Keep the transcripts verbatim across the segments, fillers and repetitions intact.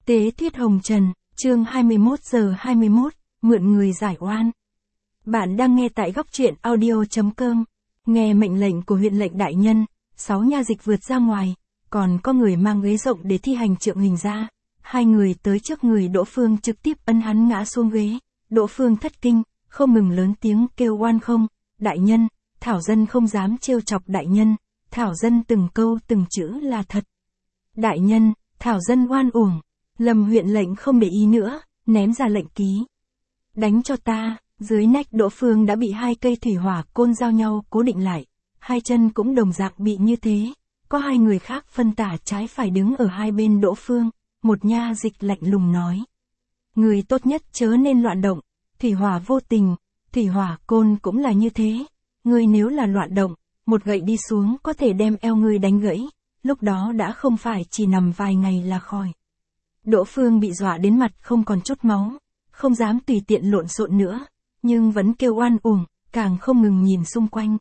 Tế Thuyết Hồng Trần, chương hai mươi mốt giờ hai mươi mốt, mượn người giải oan. Bạn đang nghe tại góc truyện audio chấm com. Nghe mệnh lệnh của huyện lệnh đại nhân, sáu nha dịch vượt ra ngoài, còn có người mang ghế rộng để thi hành trượng hình ra. Hai người tới trước người Đỗ Phương trực tiếp ấn hắn ngã xuống ghế. Đỗ Phương thất kinh, không ngừng lớn tiếng kêu oan không, đại nhân, Thảo dân không dám trêu chọc đại nhân, Thảo dân từng câu từng chữ là thật. Đại nhân, Thảo dân oan uổng. Lâm huyện lệnh không để ý nữa, ném ra lệnh ký. Đánh cho ta, dưới nách Đỗ Phương đã bị hai cây thủy hỏa côn giao nhau cố định lại, hai chân cũng đồng dạng bị như thế. Có hai người khác phân tả trái phải đứng ở hai bên Đỗ Phương, một nha dịch lạnh lùng nói. Người tốt nhất chớ nên loạn động, thủy hỏa vô tình, thủy hỏa côn cũng là như thế. Ngươi nếu là loạn động, một gậy đi xuống có thể đem eo ngươi đánh gãy, lúc đó đã không phải chỉ nằm vài ngày là khỏi. Đỗ Phương bị dọa đến mặt không còn chút máu, không dám tùy tiện lộn xộn nữa, nhưng vẫn kêu oan uổng, càng không ngừng nhìn xung quanh.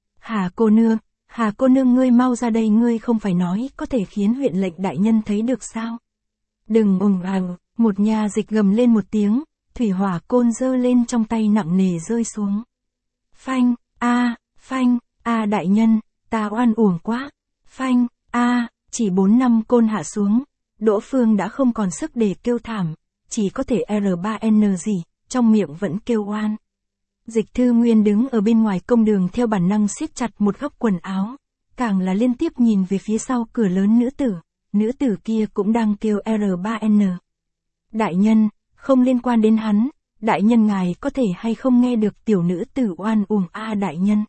Hà cô nương, Hà cô nương ngươi mau ra đây, ngươi không phải nói có thể khiến huyện lệnh đại nhân thấy được sao? Đừng ùng ào, một nha dịch gầm lên một tiếng, thủy hỏa côn giơ lên trong tay nặng nề rơi xuống. Phanh, a, phanh, a đại nhân, ta oan uổng quá, phanh, a, chỉ bốn năm côn hạ xuống. Đỗ Phương đã không còn sức để kêu thảm, chỉ có thể R ba N gì, trong miệng vẫn kêu oan. Dịch Thư Nguyên đứng ở bên ngoài công đường theo bản năng siết chặt một góc quần áo, càng là liên tiếp nhìn về phía sau cửa lớn nữ tử, nữ tử kia cũng đang kêu R ba N. Đại nhân, không liên quan đến hắn, đại nhân ngài có thể hay không nghe được tiểu nữ tử oan uổng a đại nhân.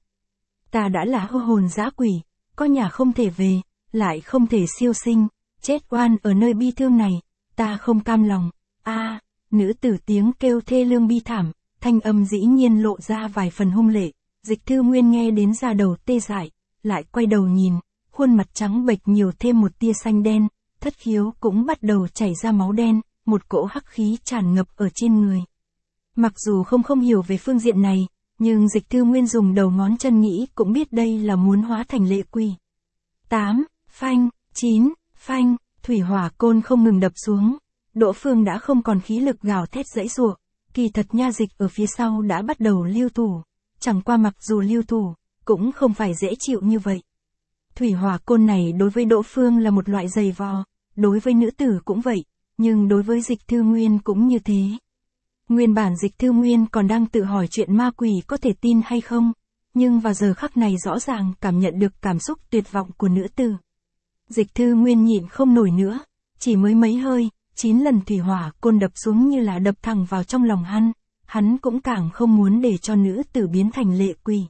Ta đã là hô hồn dã quỷ, có nhà không thể về, lại không thể siêu sinh. Chết oan ở nơi bi thương này, ta không cam lòng, a à, nữ tử tiếng kêu thê lương bi thảm, thanh âm dĩ nhiên lộ ra vài phần hung lệ. Dịch Thư Nguyên nghe đến da đầu tê dại, lại quay đầu nhìn, khuôn mặt trắng bệch nhiều thêm một tia xanh đen, thất khiếu cũng bắt đầu chảy ra máu đen, một cỗ hắc khí tràn ngập ở trên người. Mặc dù không không hiểu về phương diện này, nhưng Dịch Thư Nguyên dùng đầu ngón chân nghĩ cũng biết đây là muốn hóa thành lệ quỷ. tám, phanh, chín, phanh, thủy hỏa côn không ngừng đập xuống, Đỗ Phương đã không còn khí lực gào thét giãy giụa, kỳ thật nha dịch ở phía sau đã bắt đầu lưu thủ, chẳng qua mặc dù lưu thủ, cũng không phải dễ chịu như vậy. Thủy hỏa côn này đối với Đỗ Phương là một loại giày vò, đối với nữ tử cũng vậy, nhưng đối với Dịch Thư Nguyên cũng như thế. Nguyên bản Dịch Thư Nguyên còn đang tự hỏi chuyện ma quỷ có thể tin hay không, nhưng vào giờ khắc này rõ ràng cảm nhận được cảm xúc tuyệt vọng của nữ tử. Dịch Thư Nguyên nhịn không nổi nữa, chỉ mới mấy hơi, chín lần thủy hỏa côn đập xuống như là đập thẳng vào trong lòng hắn, hắn cũng càng không muốn để cho nữ tử biến thành lệ quỷ.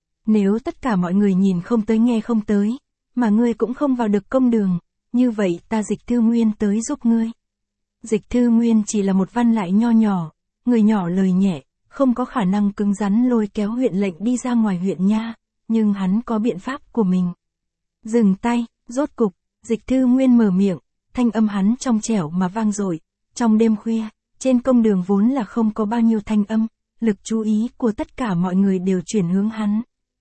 Nếu tất cả mọi người nhìn không tới nghe không tới, mà ngươi cũng không vào được công đường, như vậy ta Dịch Thư Nguyên tới giúp ngươi. Dịch Thư Nguyên chỉ là một văn lại nho nhỏ, người nhỏ lời nhẹ, không có khả năng cứng rắn lôi kéo huyện lệnh đi ra ngoài huyện nha, nhưng hắn có biện pháp của mình. Dừng tay. Rốt cục, Dịch Thư Nguyên mở miệng, thanh âm hắn trong trẻo mà vang dội. Trong đêm khuya, trên công đường vốn là không có bao nhiêu thanh âm, lực chú ý của tất cả mọi người đều chuyển hướng hắn.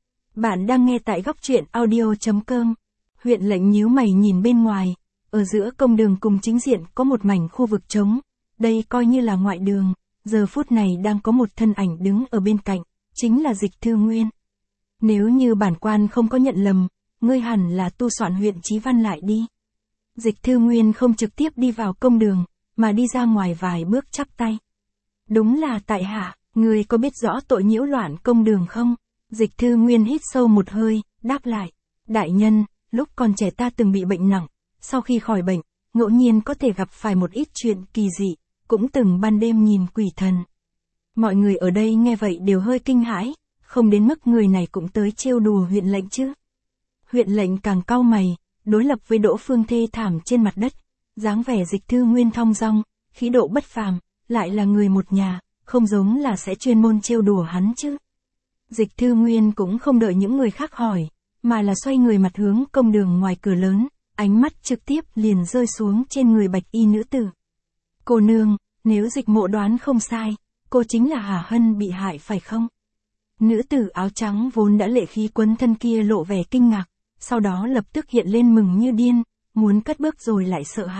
Bạn đang nghe tại góc truyện audio chấm com. Huyện lệnh nhíu mày nhìn bên ngoài, ở giữa công đường cùng chính diện có một mảnh khu vực trống, đây coi như là ngoại đường, giờ phút này đang có một thân ảnh đứng ở bên cạnh, chính là Dịch Thư Nguyên. Nếu như bản quan không có nhận lầm, ngươi hẳn là tu soạn huyện Chí Văn lại đi. Dịch Thư Nguyên không trực tiếp đi vào công đường, mà đi ra ngoài vài bước chắp tay. Đúng là tại hạ, ngươi có biết rõ tội nhiễu loạn công đường không? Dịch Thư Nguyên hít sâu một hơi, đáp lại. Đại nhân, lúc còn trẻ ta từng bị bệnh nặng, sau khi khỏi bệnh, ngẫu nhiên có thể gặp phải một ít chuyện kỳ dị, cũng từng ban đêm nhìn quỷ thần. Mọi người ở đây nghe vậy đều hơi kinh hãi, không đến mức người này cũng tới trêu đùa huyện lệnh chứ. Huyện lệnh càng cau mày, đối lập với Đỗ Phương thê thảm trên mặt đất, dáng vẻ Dịch Thư Nguyên thong dong, khí độ bất phàm, lại là người một nhà, không giống là sẽ chuyên môn trêu đùa hắn chứ. Dịch Thư Nguyên cũng không đợi những người khác hỏi, mà là xoay người mặt hướng công đường ngoài cửa lớn, ánh mắt trực tiếp liền rơi xuống trên người bạch y nữ tử. Cô nương, nếu Dịch mộ đoán không sai, cô chính là Hà Hân bị hại phải không? Nữ tử áo trắng vốn đã lệ khí quấn thân kia lộ vẻ kinh ngạc, sau đó lập tức hiện lên mừng như điên, muốn cất bước rồi lại sợ hãi,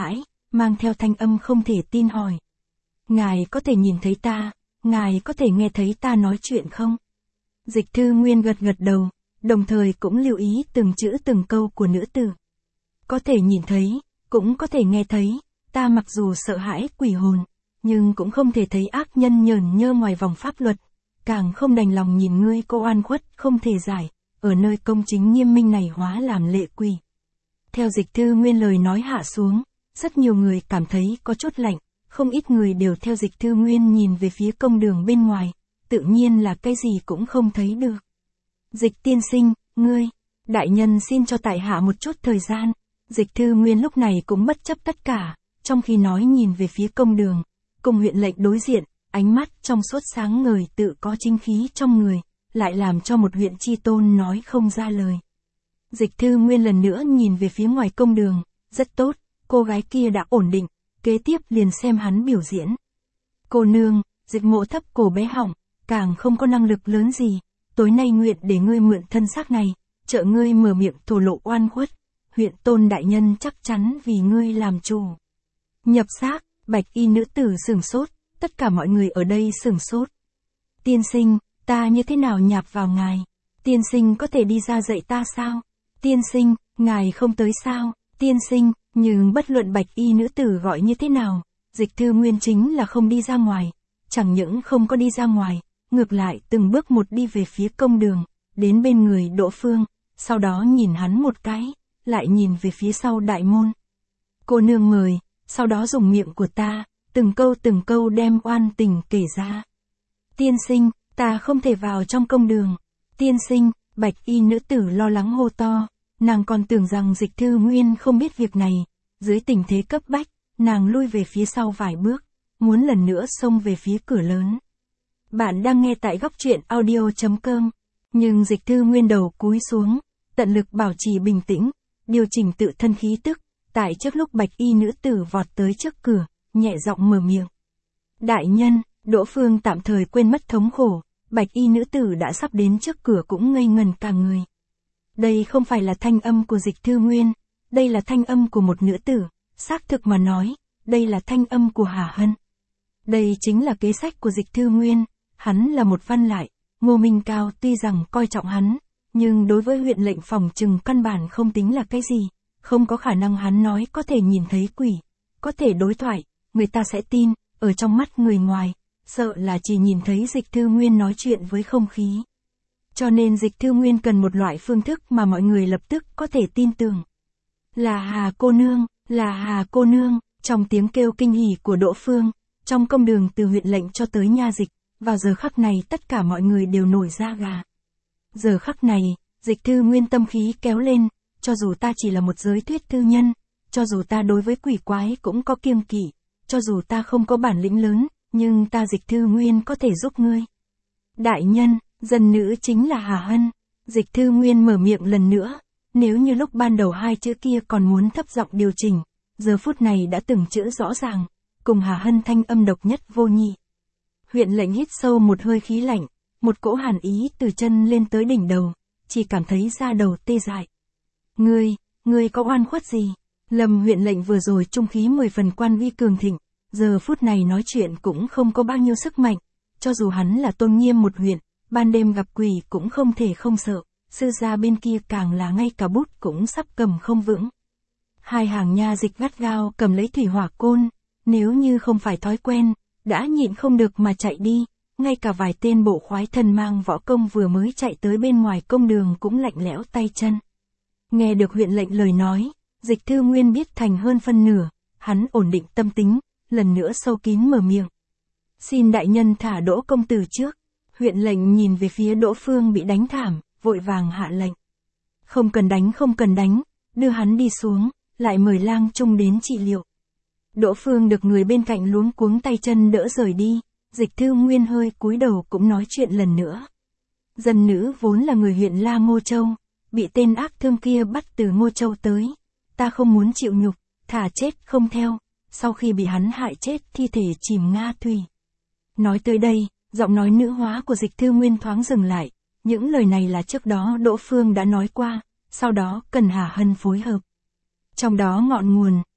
mang theo thanh âm không thể tin hỏi. Ngài có thể nhìn thấy ta, ngài có thể nghe thấy ta nói chuyện không? Dịch Thư Nguyên gật gật đầu, đồng thời cũng lưu ý từng chữ từng câu của nữ tử. Có thể nhìn thấy, cũng có thể nghe thấy, ta mặc dù sợ hãi quỷ hồn, nhưng cũng không thể thấy ác nhân nhởn nhơ ngoài vòng pháp luật, càng không đành lòng nhìn ngươi cô oan khuất không thể giải, ở nơi công chính nghiêm minh này hóa làm lệ quỷ. Theo Dịch Thư Nguyên lời nói hạ xuống, rất nhiều người cảm thấy có chút lạnh, không ít người đều theo Dịch Thư Nguyên nhìn về phía công đường bên ngoài, tự nhiên là cái gì cũng không thấy được. Dịch tiên sinh, ngươi, đại nhân xin cho tại hạ một chút thời gian. Dịch Thư Nguyên lúc này cũng bất chấp tất cả, trong khi nói nhìn về phía công đường, cùng huyện lệnh đối diện, ánh mắt trong suốt sáng ngời tự có chính khí trong người, lại làm cho một huyện chi tôn nói không ra lời. Dịch Thư Nguyên lần nữa nhìn về phía ngoài công đường, rất tốt, cô gái kia đã ổn định, kế tiếp liền xem hắn biểu diễn. Cô nương, Dịch Mộ thấp cổ bé họng, càng không có năng lực lớn gì, tối nay nguyện để ngươi mượn thân xác này, trợ ngươi mở miệng thổ lộ oan khuất, huyện tôn đại nhân chắc chắn vì ngươi làm chủ. Nhập xác, bạch y nữ tử sửng sốt, tất cả mọi người ở đây sửng sốt. Tiên sinh, ta như thế nào nhạp vào ngài? Tiên sinh có thể đi ra dạy ta sao? Tiên sinh, ngài không tới sao? Tiên sinh, nhưng bất luận bạch y nữ tử gọi như thế nào, Dịch Thư Nguyên chính là không đi ra ngoài, chẳng những không có đi ra ngoài, ngược lại từng bước một đi về phía công đường, đến bên người Đỗ Phương, sau đó nhìn hắn một cái, lại nhìn về phía sau đại môn. Cô nương mời, sau đó dùng miệng của ta, từng câu từng câu đem oan tình kể ra. Tiên sinh, ta không thể vào trong công đường. Tiên sinh, bạch y nữ tử lo lắng hô to, nàng còn tưởng rằng Dịch Thư Nguyên không biết việc này, dưới tình thế cấp bách, nàng lui về phía sau vài bước, muốn lần nữa xông về phía cửa lớn. Bạn đang nghe tại góc truyện audio chấm com, nhưng Dịch Thư Nguyên đầu cúi xuống, tận lực bảo trì bình tĩnh, điều chỉnh tự thân khí tức, tại trước lúc bạch y nữ tử vọt tới trước cửa, nhẹ giọng mở miệng. Đại nhân, Đỗ Phương tạm thời quên mất thống khổ, bạch y nữ tử đã sắp đến trước cửa cũng ngây ngần cả người. Đây không phải là thanh âm của Dịch Thư Nguyên, đây là thanh âm của một nữ tử, xác thực mà nói, đây là thanh âm của Hà Hân. Đây chính là kế sách của Dịch Thư Nguyên, hắn là một văn lại, Ngô Minh Cao tuy rằng coi trọng hắn, nhưng đối với huyện lệnh phòng trừng căn bản không tính là cái gì, không có khả năng hắn nói có thể nhìn thấy quỷ, có thể đối thoại, người ta sẽ tin, ở trong mắt người ngoài, sợ là chỉ nhìn thấy Dịch Thư Nguyên nói chuyện với không khí. Cho nên Dịch Thư Nguyên cần một loại phương thức mà mọi người lập tức có thể tin tưởng. Là Hà cô nương, là Hà cô nương, trong tiếng kêu kinh hỉ của Đỗ Phương, trong công đường từ huyện lệnh cho tới nha dịch, vào giờ khắc này tất cả mọi người đều nổi da gà. Giờ khắc này, Dịch Thư Nguyên tâm khí kéo lên, cho dù ta chỉ là một giới thuyết thư nhân, cho dù ta đối với quỷ quái cũng có kiêng kỵ, cho dù ta không có bản lĩnh lớn, nhưng ta Dịch Thư Nguyên có thể giúp ngươi. Đại nhân, dân nữ chính là Hà Hân. Dịch Thư Nguyên mở miệng lần nữa, nếu như lúc ban đầu hai chữ kia còn muốn thấp giọng điều chỉnh, giờ phút này đã từng chữ rõ ràng, cùng Hà Hân thanh âm độc nhất vô nhị. Huyện lệnh hít sâu một hơi khí lạnh, một cỗ hàn ý từ chân lên tới đỉnh đầu, chỉ cảm thấy da đầu tê dại. Ngươi, ngươi có oan khuất gì? Lâm huyện lệnh vừa rồi trung khí mười phần quan uy cường thịnh, giờ phút này nói chuyện cũng không có bao nhiêu sức mạnh, cho dù hắn là tôn nghiêm một huyện, ban đêm gặp quỷ cũng không thể không sợ, sư gia bên kia càng là ngay cả bút cũng sắp cầm không vững. Hai hàng nha dịch gắt gao cầm lấy thủy hỏa côn, nếu như không phải thói quen, đã nhịn không được mà chạy đi, ngay cả vài tên bộ khoái thần mang võ công vừa mới chạy tới bên ngoài công đường cũng lạnh lẽo tay chân. Nghe được huyện lệnh lời nói, Dịch Thư Nguyên biết thành hơn phân nửa, hắn ổn định tâm tính, lần nữa sâu kín mở miệng. Xin đại nhân thả Đỗ công tử trước. Huyện lệnh nhìn về phía Đỗ Phương bị đánh thảm, vội vàng hạ lệnh. Không cần đánh không cần đánh, đưa hắn đi xuống, lại mời lang trung đến trị liệu. Đỗ Phương được người bên cạnh luống cuống tay chân đỡ rời đi, Dịch Thư Nguyên hơi cúi đầu cũng nói chuyện lần nữa. Dân nữ vốn là người huyện La Ngô Châu, bị tên ác thương kia bắt từ Ngô Châu tới, ta không muốn chịu nhục, thả chết không theo, sau khi bị hắn hại chết thi thể chìm Nga thủy. Nói tới đây, giọng nói nữ hóa của Dịch Thư Nguyên thoáng dừng lại, những lời này là trước đó Đỗ Phương đã nói qua, sau đó cần Hà Hân phối hợp. Trong đó ngọn nguồn,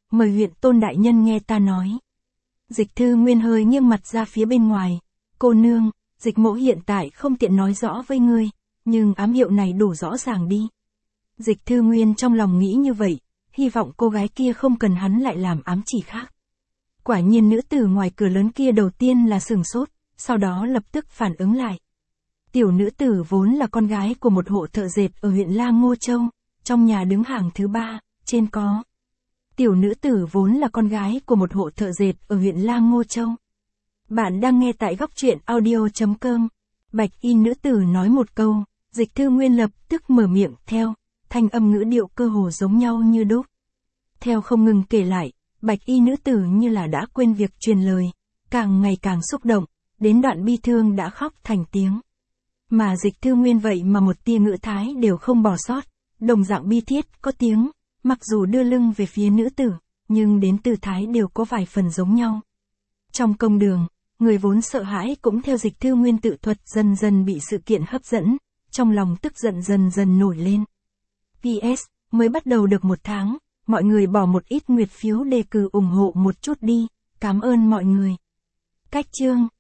mời huyện Tôn đại nhân nghe ta nói. Dịch Thư Nguyên hơi nghiêng mặt ra phía bên ngoài. Cô nương, Dịch mỗ hiện tại không tiện nói rõ với ngươi, nhưng ám hiệu này đủ rõ ràng đi. Dịch Thư Nguyên trong lòng nghĩ như vậy, hy vọng cô gái kia không cần hắn lại làm ám chỉ khác. Quả nhiên nữ tử ngoài cửa lớn kia đầu tiên là sửng sốt, sau đó lập tức phản ứng lại. Tiểu nữ tử vốn là con gái của một hộ thợ dệt ở huyện La Ngô Châu, trong nhà đứng hàng thứ ba, trên có. Tiểu nữ tử vốn là con gái của một hộ thợ dệt ở huyện La Ngô Châu. Bạn đang nghe tại góc truyện audio.com. Bạch y nữ tử nói một câu, Dịch Thư Nguyên lập tức mở miệng theo, thanh âm ngữ điệu cơ hồ giống nhau như đúc. Theo không ngừng kể lại, bạch y nữ tử như là đã quên việc truyền lời, càng ngày càng xúc động, đến đoạn bi thương đã khóc thành tiếng. Mà Dịch Thư Nguyên vậy mà một tia ngữ thái đều không bỏ sót, đồng dạng bi thiết có tiếng, mặc dù đưa lưng về phía nữ tử, nhưng đến tư thái đều có vài phần giống nhau. Trong công đường, người vốn sợ hãi cũng theo Dịch Thư Nguyên tự thuật dần dần bị sự kiện hấp dẫn, trong lòng tức giận dần dần nổi lên. pê ét, mới bắt đầu được một tháng, mọi người bỏ một ít nguyệt phiếu đề cử ủng hộ một chút đi, cảm ơn mọi người. Cách chương